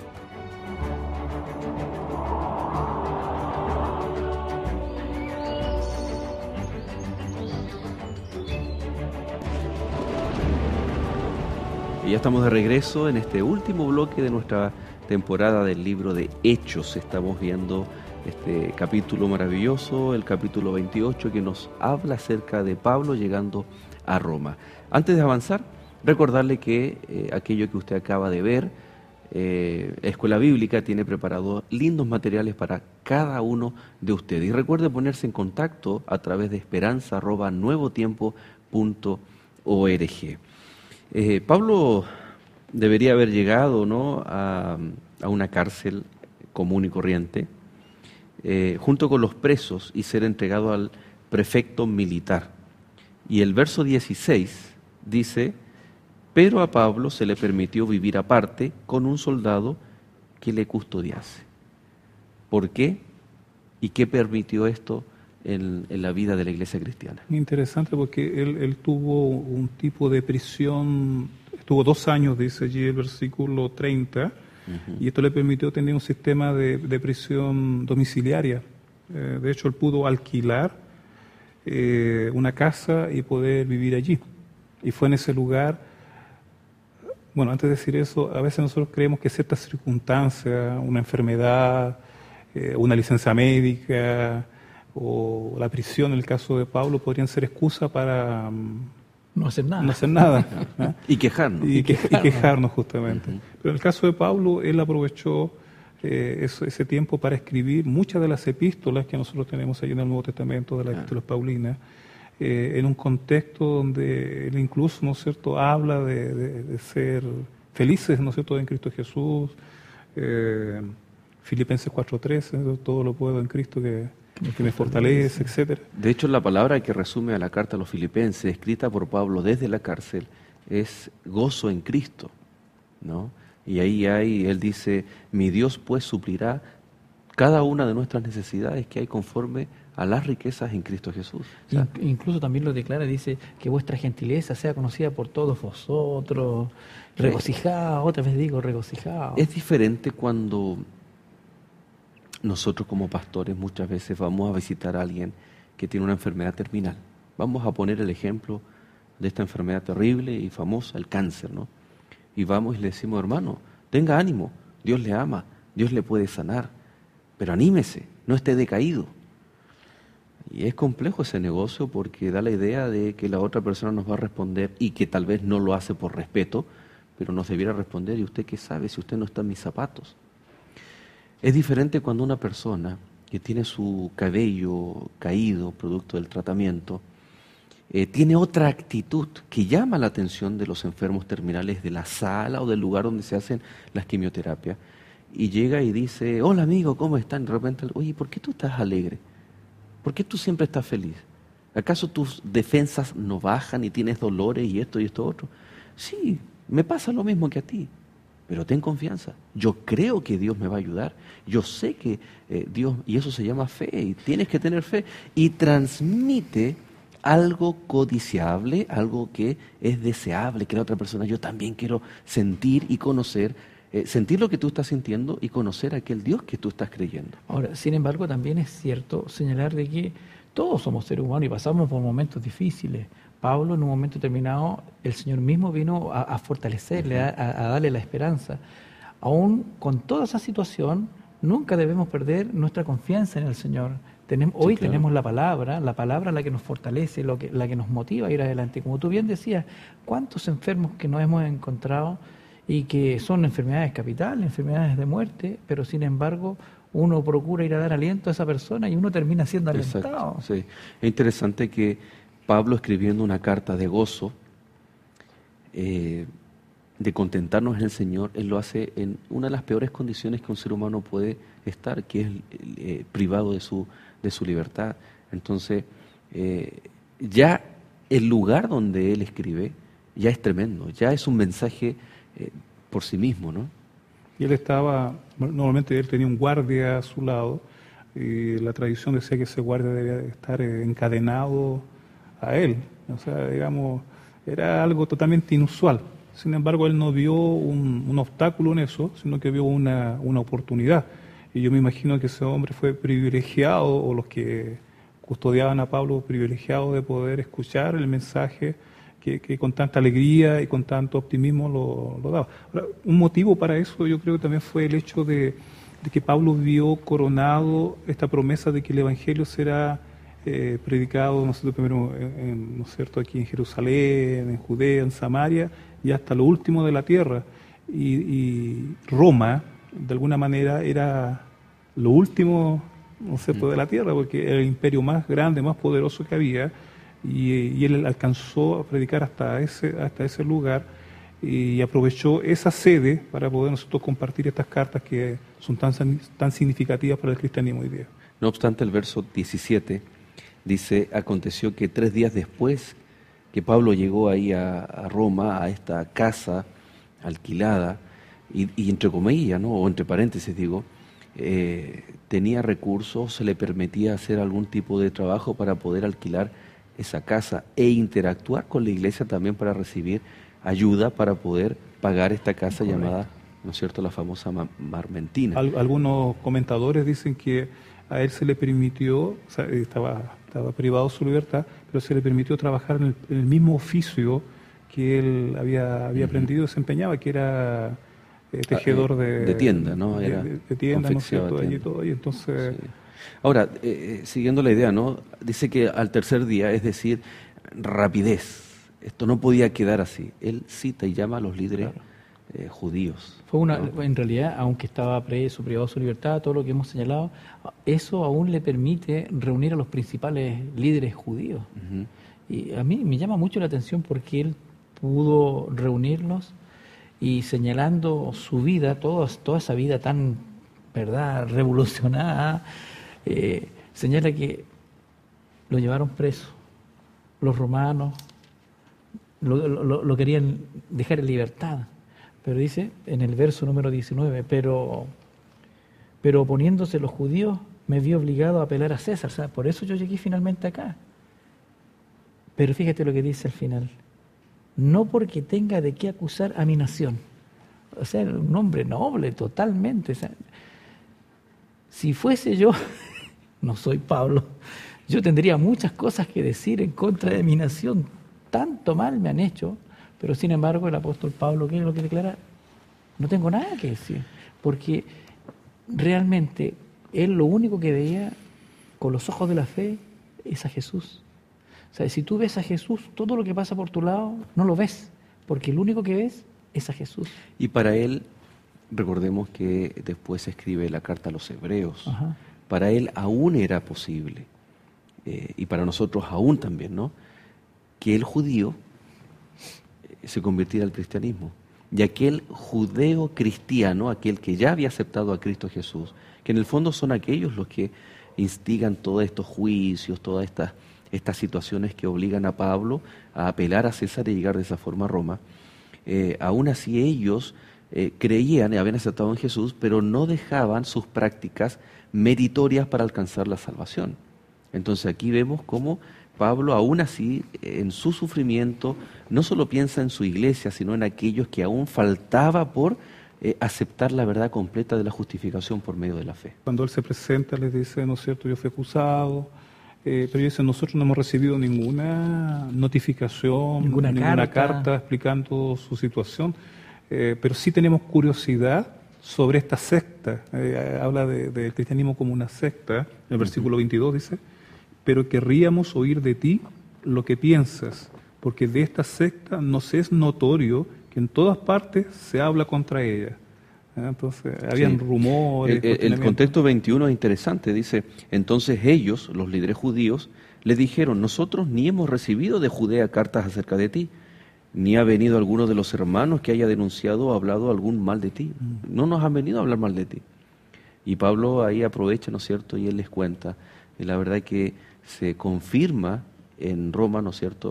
Y ya estamos de regreso en este último bloque de nuestra temporada del libro de Hechos. Estamos viendo este capítulo maravilloso, el capítulo veintiocho, que nos habla acerca de Pablo llegando a Roma. Antes de avanzar, recordarle que eh, aquello que usted acaba de ver, eh, Escuela Bíblica tiene preparado lindos materiales para cada uno de ustedes. Y recuerde ponerse en contacto a través de esperanza arroba nuevotiempo punto org. Eh, Pablo debería haber llegado, ¿no?, a, a una cárcel común y corriente, eh, junto con los presos, y ser entregado al prefecto militar. Y el verso dieciséis dice: pero a Pablo se le permitió vivir aparte con un soldado que le custodiase. ¿Por qué? ¿Y qué permitió esto en, en la vida de la iglesia cristiana? Interesante, porque él, él tuvo un tipo de prisión, estuvo dos años, dice allí el versículo treinta, uh-huh. y esto le permitió tener un sistema de, de prisión domiciliaria. Eh, de hecho, él pudo alquilar eh, una casa y poder vivir allí. Y fue en ese lugar. Bueno, antes de decir eso, a veces nosotros creemos que ciertas circunstancias, una enfermedad, eh, una licencia médica o la prisión, en el caso de Pablo, podrían ser excusa para no hacer nada. No hacer nada. ¿eh? Y quejarnos. Y, y, que, quejarnos. y quejarnos, justamente. Uh-huh. Pero en el caso de Pablo, él aprovechó eh, ese, ese tiempo para escribir muchas de las epístolas que nosotros tenemos ahí en el Nuevo Testamento, de las epístolas uh-huh. paulinas, eh, en un contexto donde él incluso, ¿no es cierto?, habla de, de, de ser felices, ¿no es cierto?, en Cristo Jesús. Eh, Filipenses cuatro trece, todo lo puedo en Cristo que... que me fortalece, etcétera. De hecho, la palabra que resume a la carta a los Filipenses, escrita por Pablo desde la cárcel, es gozo en Cristo, ¿no? Y ahí hay, él dice: mi Dios pues suplirá cada una de nuestras necesidades que hay conforme a las riquezas en Cristo Jesús. O sea, incluso también lo declara, dice que vuestra gentileza sea conocida por todos vosotros, regocijados, otra vez digo regocijados. Es diferente cuando nosotros como pastores muchas veces vamos a visitar a alguien que tiene una enfermedad terminal. Vamos a poner el ejemplo de esta enfermedad terrible y famosa, el cáncer, ¿no? Y vamos y le decimos: hermano, tenga ánimo, Dios le ama, Dios le puede sanar, pero anímese, no esté decaído. Y es complejo ese negocio, porque da la idea de que la otra persona nos va a responder, y que tal vez no lo hace por respeto, pero nos debiera responder: ¿y usted qué sabe si usted no está en mis zapatos? Es diferente cuando una persona que tiene su cabello caído, producto del tratamiento, eh, tiene otra actitud que llama la atención de los enfermos terminales de la sala o del lugar donde se hacen las quimioterapias, y llega y dice: hola amigo, ¿cómo están? Y de repente: oye, ¿por qué tú estás alegre? ¿Por qué tú siempre estás feliz? ¿Acaso tus defensas no bajan y tienes dolores y esto y esto otro? Sí, me pasa lo mismo que a ti. Pero ten confianza, yo creo que Dios me va a ayudar, yo sé que eh, Dios, y eso se llama fe, y tienes que tener fe, y transmite algo codiciable, algo que es deseable, que la otra persona, yo también quiero sentir y conocer, eh, sentir lo que tú estás sintiendo y conocer a aquel Dios que tú estás creyendo. Ahora, sin embargo, también es cierto señalar de que todos somos seres humanos y pasamos por momentos difíciles. Pablo, en un momento determinado, el Señor mismo vino a, a fortalecerle, a, a darle la esperanza. Aún con toda esa situación, nunca debemos perder nuestra confianza en el Señor. Tenemos, hoy sí, claro. tenemos la palabra, la palabra la que nos fortalece, lo que, la que nos motiva a ir adelante. Como tú bien decías, ¿cuántos enfermos que nos hemos encontrado y que son enfermedades capitales, enfermedades de muerte, pero sin embargo uno procura ir a dar aliento a esa persona y uno termina siendo alentado? Exacto, sí. Es interesante que Pablo, escribiendo una carta de gozo, eh, de contentarnos en el Señor, él lo hace en una de las peores condiciones que un ser humano puede estar, que es eh, privado de su, de su libertad. Entonces, eh, ya el lugar donde él escribe ya es tremendo, ya es un mensaje eh, por sí mismo, ¿no? Y él estaba, normalmente él tenía un guardia a su lado, y la tradición decía que ese guardia debía estar encadenado a él. O sea, digamos, era algo totalmente inusual. Sin embargo, él no vio un, un obstáculo en eso, sino que vio una, una oportunidad. Y yo me imagino que ese hombre fue privilegiado, o los que custodiaban a Pablo, privilegiados de poder escuchar el mensaje que, que con tanta alegría y con tanto optimismo lo, lo daba. Ahora, un motivo para eso yo creo que también fue el hecho de, de que Pablo vio coronado esta promesa de que el Evangelio será eh, predicado, ¿no es cierto?, primero en, ¿no es cierto?, aquí en Jerusalén, en Judea, en Samaria y hasta lo último de la tierra. Y, y Roma, de alguna manera, era lo último, ¿no es cierto?, de la tierra, porque era el imperio más grande, más poderoso que había. Y, y él alcanzó a predicar hasta ese, hasta ese lugar y aprovechó esa sede para poder nosotros compartir estas cartas que son tan, tan significativas para el cristianismo hoy día. No obstante, el verso diecisiete dice, aconteció que tres días después que Pablo llegó ahí a, a Roma, a esta casa alquilada, y, y entre comillas, ¿no?, o entre paréntesis digo, eh, tenía recursos, se le permitía hacer algún tipo de trabajo para poder alquilar esa casa e interactuar con la iglesia también para recibir ayuda para poder pagar esta casa. Correcto. Llamada, ¿no es cierto?, la famosa Marmentina. Al, algunos comentadores dicen que a él se le permitió, o sea, estaba, estaba privado de su libertad, pero se le permitió trabajar en el, en el mismo oficio que él había, había uh-huh. aprendido y desempeñaba, que era eh, tejedor de, de tienda, ¿no? Era de, de tienda, ¿no es cierto? Allí todo, y entonces... Sí. Ahora, eh, siguiendo la idea, ¿no?, dice que al tercer día, es decir, rapidez, esto no podía quedar así. Él cita y llama a los líderes claro. eh, judíos. Fue una, ¿no? En realidad, aunque estaba preso, privado de su libertad, todo lo que hemos señalado, eso aún le permite reunir a los principales líderes judíos. Uh-huh. Y a mí me llama mucho la atención porque él pudo reunirlos y señalando su vida, toda, toda esa vida tan, ¿verdad?, revolucionada, eh, señala que lo llevaron preso. Los romanos lo, lo, lo querían dejar en libertad. Pero dice en el verso número diecinueve, pero, pero oponiéndose los judíos, me vi obligado a apelar a César. O sea, por eso yo llegué finalmente acá. Pero fíjate lo que dice al final. No porque tenga de qué acusar a mi nación. O sea, un hombre noble totalmente. O sea, si fuese yo, no soy Pablo, yo tendría muchas cosas que decir en contra de mi nación. Tanto mal me han hecho. Pero sin embargo el apóstol Pablo, ¿qué es lo que declara? No tengo nada que decir, porque realmente él lo único que veía con los ojos de la fe es a Jesús. O sea, si tú ves a Jesús, todo lo que pasa por tu lado no lo ves, porque lo único que ves es a Jesús. Y para él, recordemos que después escribe la carta a los hebreos, Ajá. para él aún era posible, eh, y para nosotros aún también, ¿no?, que el judío se convirtiera al cristianismo. Y aquel judeo cristiano, aquel que ya había aceptado a Cristo Jesús, que en el fondo son aquellos los que instigan todos estos juicios, todas estas, estas situaciones que obligan a Pablo a apelar a César y llegar de esa forma a Roma, eh, aún así ellos eh, creían y habían aceptado en Jesús, pero no dejaban sus prácticas meritorias para alcanzar la salvación. Entonces aquí vemos cómo Pablo, aún así, en su sufrimiento, no solo piensa en su iglesia, sino en aquellos que aún faltaba por eh, aceptar la verdad completa de la justificación por medio de la fe. Cuando él se presenta, les dice, ¿no es cierto?, yo fui acusado, eh, pero dice, nosotros no hemos recibido ninguna notificación, ninguna, ninguna carta. carta explicando su situación, eh, pero sí tenemos curiosidad sobre esta secta. Eh, habla del de, de cristianismo como una secta, en el versículo veintidós dice, pero querríamos oír de ti lo que piensas, porque de esta secta nos es notorio que en todas partes se habla contra ella. Entonces, habían sí. rumores. El, el contexto veintiuno es interesante, dice, entonces ellos, los líderes judíos, le dijeron, nosotros ni hemos recibido de Judea cartas acerca de ti, ni ha venido alguno de los hermanos que haya denunciado o hablado algún mal de ti. Mm. No nos han venido a hablar mal de ti. Y Pablo ahí aprovecha, ¿no es cierto?, y él les cuenta, y la verdad es que se confirma en Roma, ¿no es cierto?,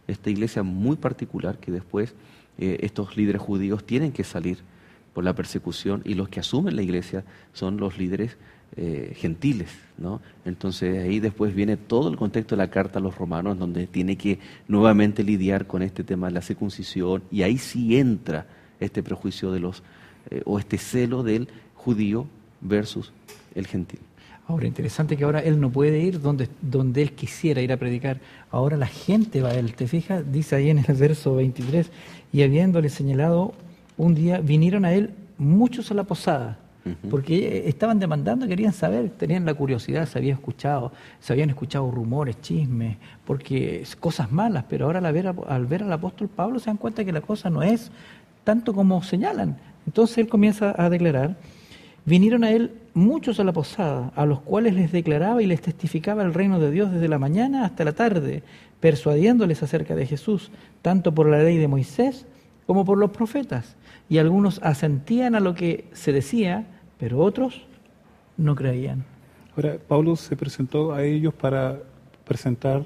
esta iglesia muy particular que después eh, estos líderes judíos tienen que salir por la persecución y los que asumen la iglesia son los líderes eh, gentiles, ¿no? Entonces ahí después viene todo el contexto de la carta a los romanos donde tiene que nuevamente lidiar con este tema de la circuncisión y ahí sí entra este prejuicio de los eh, o este celo del judío versus el gentil. Ahora, interesante que ahora él no puede ir donde, donde él quisiera ir a predicar. Ahora la gente va a él. ¿Te fijas? Dice ahí en el verso veintitrés, y habiéndole señalado un día, vinieron a él muchos a la posada, uh-huh. porque estaban demandando, querían saber, tenían la curiosidad, se habían escuchado, se habían escuchado rumores, chismes, porque cosas malas, pero ahora al ver, al ver al apóstol Pablo se dan cuenta que la cosa no es tanto como señalan. Entonces él comienza a declarar, vinieron a él muchos a la posada, a los cuales les declaraba y les testificaba el reino de Dios desde la mañana hasta la tarde, persuadiéndoles acerca de Jesús, tanto por la ley de Moisés como por los profetas. Y algunos asentían a lo que se decía, pero otros no creían. Ahora, Pablo se presentó a ellos para presentar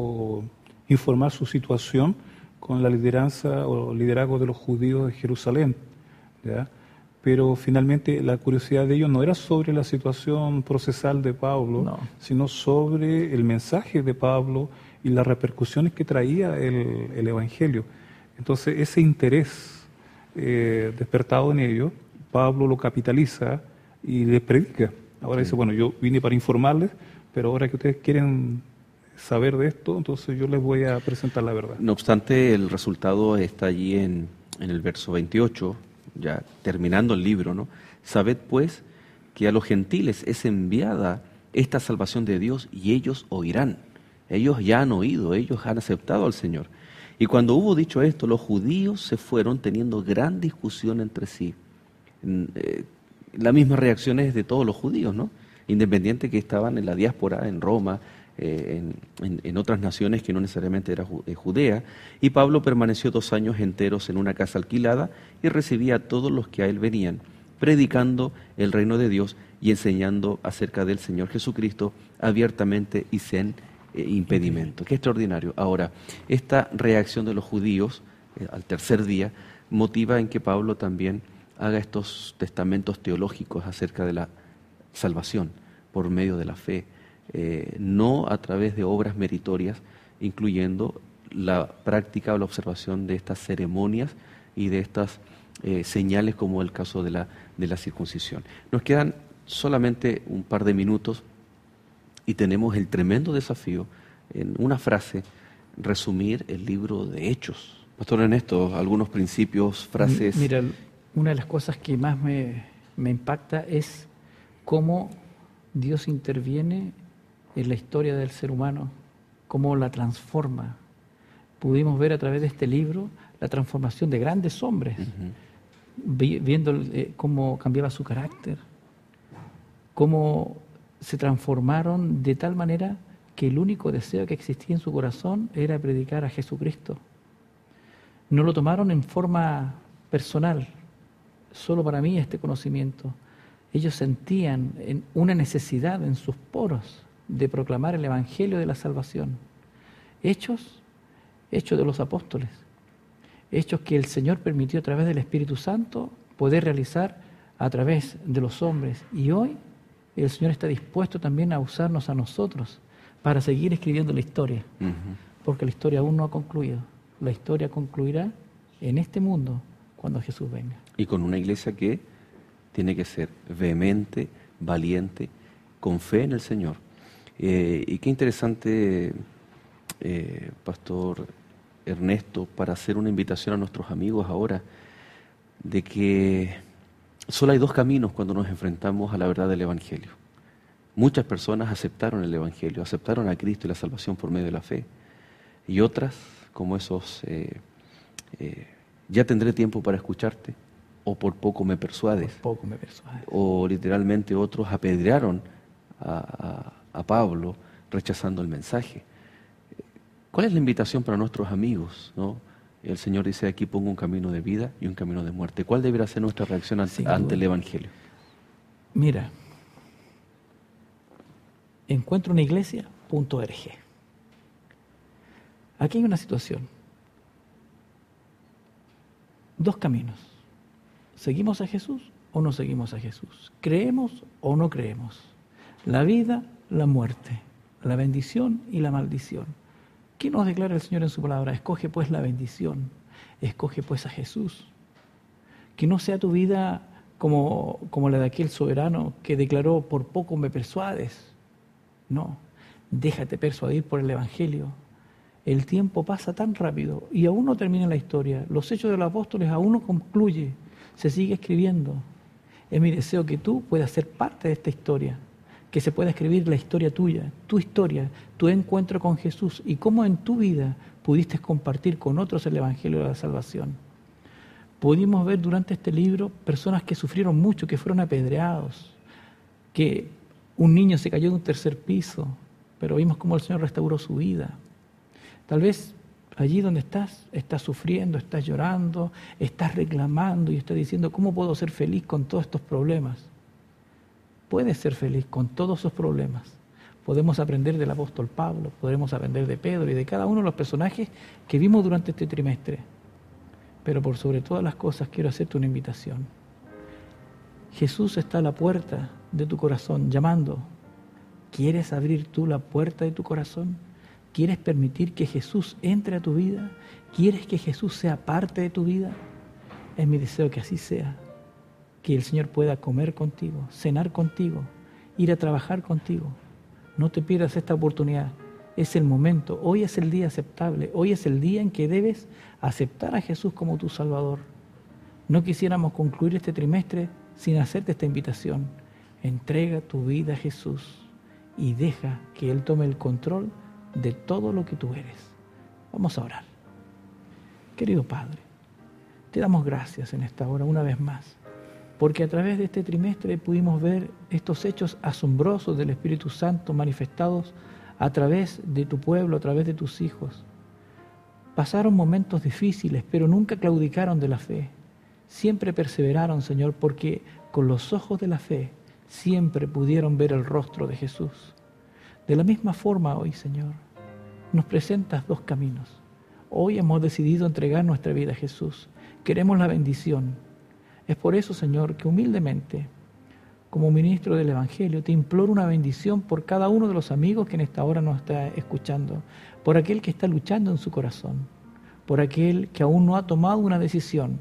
o informar su situación con la lideranza o liderazgo de los judíos de Jerusalén, ¿ya? Pero finalmente la curiosidad de ellos no era sobre la situación procesal de Pablo, no. sino sobre el mensaje de Pablo y las repercusiones que traía el, el Evangelio. Entonces ese interés eh, despertado en ellos, Pablo lo capitaliza y les predica. Ahora sí. dice, bueno, yo vine para informarles, pero ahora que ustedes quieren saber de esto, entonces yo les voy a presentar la verdad. No obstante, el resultado está allí en, en el verso veintiocho, ya terminando el libro, ¿no? Sabed pues que a los gentiles es enviada esta salvación de Dios y ellos oirán. Ellos ya han oído, ellos han aceptado al Señor. Y cuando hubo dicho esto, los judíos se fueron teniendo gran discusión entre sí. Eh, la misma reacción es de todos los judíos, ¿no? Independiente que estaban en la diáspora, en Roma, eh, en, en, en otras naciones que no necesariamente era Judea. Y Pablo permaneció dos años enteros en una casa alquilada y recibía a todos los que a él venían, predicando el reino de Dios y enseñando acerca del Señor Jesucristo abiertamente y sin eh, impedimento. Qué extraordinario. Ahora, esta reacción de los judíos eh, al tercer día motiva en que Pablo también haga estos testamentos teológicos acerca de la salvación por medio de la fe, eh, no a través de obras meritorias, incluyendo la práctica o la observación de estas ceremonias y de estas eh, señales como el caso de la, de la circuncisión. Nos quedan solamente un par de minutos y tenemos el tremendo desafío, en una frase, resumir el libro de Hechos. Pastor Ernesto, algunos principios, frases... Mira, una de las cosas que más me, me impacta es cómo Dios interviene en la historia del ser humano, cómo la transforma. Pudimos ver a través de este libro la transformación de grandes hombres, uh-huh. vi, viendo eh, cómo cambiaba su carácter, cómo se transformaron de tal manera que el único deseo que existía en su corazón era predicar a Jesucristo. No lo tomaron en forma personal, solo para mí este conocimiento. Ellos sentían una necesidad en sus poros de proclamar el Evangelio de la salvación. Hechos, hechos de los apóstoles, hechos que el Señor permitió a través del Espíritu Santo poder realizar a través de los hombres. Y hoy el Señor está dispuesto también a usarnos a nosotros para seguir escribiendo la historia, uh-huh. porque la historia aún no ha concluido. La historia concluirá en este mundo cuando Jesús venga. Y con una iglesia que tiene que ser vehemente, valiente, con fe en el Señor. Eh, y qué interesante, eh, Pastor Ernesto, para hacer una invitación a nuestros amigos ahora, de que solo hay dos caminos cuando nos enfrentamos a la verdad del Evangelio. Muchas personas aceptaron el Evangelio, aceptaron a Cristo y la salvación por medio de la fe. Y otras, como esos, eh, eh, ya tendré tiempo para escucharte, o por poco me persuades. Por poco me persuades. O literalmente otros apedrearon a, a, a Pablo rechazando el mensaje. ¿Cuál es la invitación para nuestros amigos, no? El Señor dice, aquí pongo un camino de vida y un camino de muerte. ¿Cuál deberá ser nuestra reacción ante, ante el Evangelio? Mira, encuentro una iglesia punto org. Aquí hay una situación. Dos caminos. ¿Seguimos a Jesús o no seguimos a Jesús? ¿Creemos o no creemos? La vida, la muerte, la bendición y la maldición. ¿Qué nos declara el Señor en su palabra? Escoge pues la bendición, escoge pues a Jesús. Que no sea tu vida como, como la de aquel soberano que declaró: por poco me persuades. No, déjate persuadir por el Evangelio. El tiempo pasa tan rápido y aún no termina la historia. Los Hechos de los Apóstoles aún no concluye, se sigue escribiendo. Es mi deseo que tú puedas ser parte de esta historia, que se pueda escribir la historia tuya, tu historia, tu encuentro con Jesús y cómo en tu vida pudiste compartir con otros el Evangelio de la salvación. Pudimos ver durante este libro personas que sufrieron mucho, que fueron apedreados, que un niño se cayó de un tercer piso, pero vimos cómo el Señor restauró su vida. Tal vez allí donde estás, estás sufriendo, estás llorando, estás reclamando y estás diciendo: ¿cómo puedo ser feliz con todos estos problemas? Puedes ser feliz con todos esos problemas. Podemos aprender del apóstol Pablo, podremos aprender de Pedro y de cada uno de los personajes que vimos durante este trimestre. Pero por sobre todas las cosas quiero hacerte una invitación. Jesús está a la puerta de tu corazón llamando. ¿Quieres abrir tú la puerta de tu corazón? ¿Quieres permitir que Jesús entre a tu vida? ¿Quieres que Jesús sea parte de tu vida? Es mi deseo que así sea. Que el Señor pueda comer contigo, cenar contigo, ir a trabajar contigo. No te pierdas esta oportunidad. Es el momento. Hoy es el día aceptable. Hoy es el día en que debes aceptar a Jesús como tu Salvador. No quisiéramos concluir este trimestre sin hacerte esta invitación. Entrega tu vida a Jesús y deja que Él tome el control de todo lo que tú eres. Vamos a orar. Querido Padre, te damos gracias en esta hora una vez más, porque a través de este trimestre pudimos ver estos hechos asombrosos del Espíritu Santo manifestados a través de tu pueblo, a través de tus hijos. Pasaron momentos difíciles, pero nunca claudicaron de la fe. Siempre perseveraron, Señor, porque con los ojos de la fe siempre pudieron ver el rostro de Jesús. De la misma forma hoy, Señor, nos presentas dos caminos. Hoy hemos decidido entregar nuestra vida a Jesús. Queremos la bendición. Es por eso, Señor, que humildemente, como ministro del Evangelio, te imploro una bendición por cada uno de los amigos que en esta hora nos está escuchando, por aquel que está luchando en su corazón, por aquel que aún no ha tomado una decisión.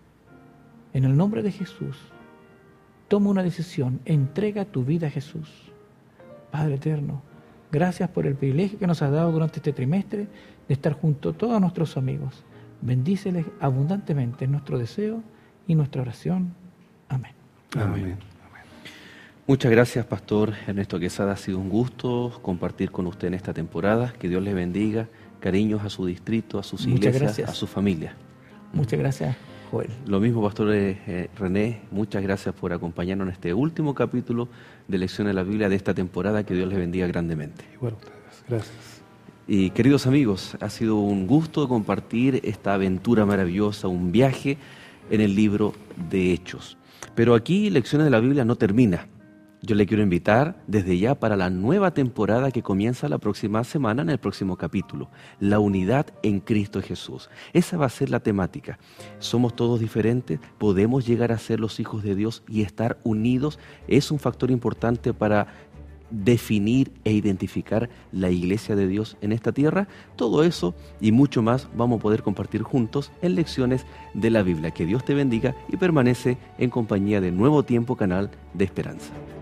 En el nombre de Jesús, toma una decisión, entrega tu vida a Jesús. Padre eterno, gracias por el privilegio que nos has dado durante este trimestre de estar junto a todos nuestros amigos. Bendíceles abundantemente en nuestro deseo y nuestra oración. Amén. Amén. Amén. Muchas gracias, Pastor Ernesto Quesada. Ha sido un gusto compartir con usted en esta temporada. Que Dios les bendiga. Cariños a su distrito, a sus iglesias, a su familia. Muchas gracias, Joel. Lo mismo, Pastor eh, René. Muchas gracias por acompañarnos en este último capítulo de Lecciones de la Biblia de esta temporada. Que Dios les bendiga grandemente. Igual ustedes. Gracias. Y queridos amigos, ha sido un gusto compartir esta aventura maravillosa, un viaje en el libro de Hechos. Pero aquí Lecciones de la Biblia no termina. Yo le quiero invitar desde ya para la nueva temporada que comienza la próxima semana en el próximo capítulo. La unidad en Cristo Jesús. Esa va a ser la temática. Somos todos diferentes, podemos llegar a ser los hijos de Dios y estar unidos. Es un factor importante para definir e identificar la iglesia de Dios en esta tierra. Todo eso y mucho más vamos a poder compartir juntos en Lecciones de la Biblia. Que Dios te bendiga y permanece en compañía de Nuevo Tiempo, canal de esperanza.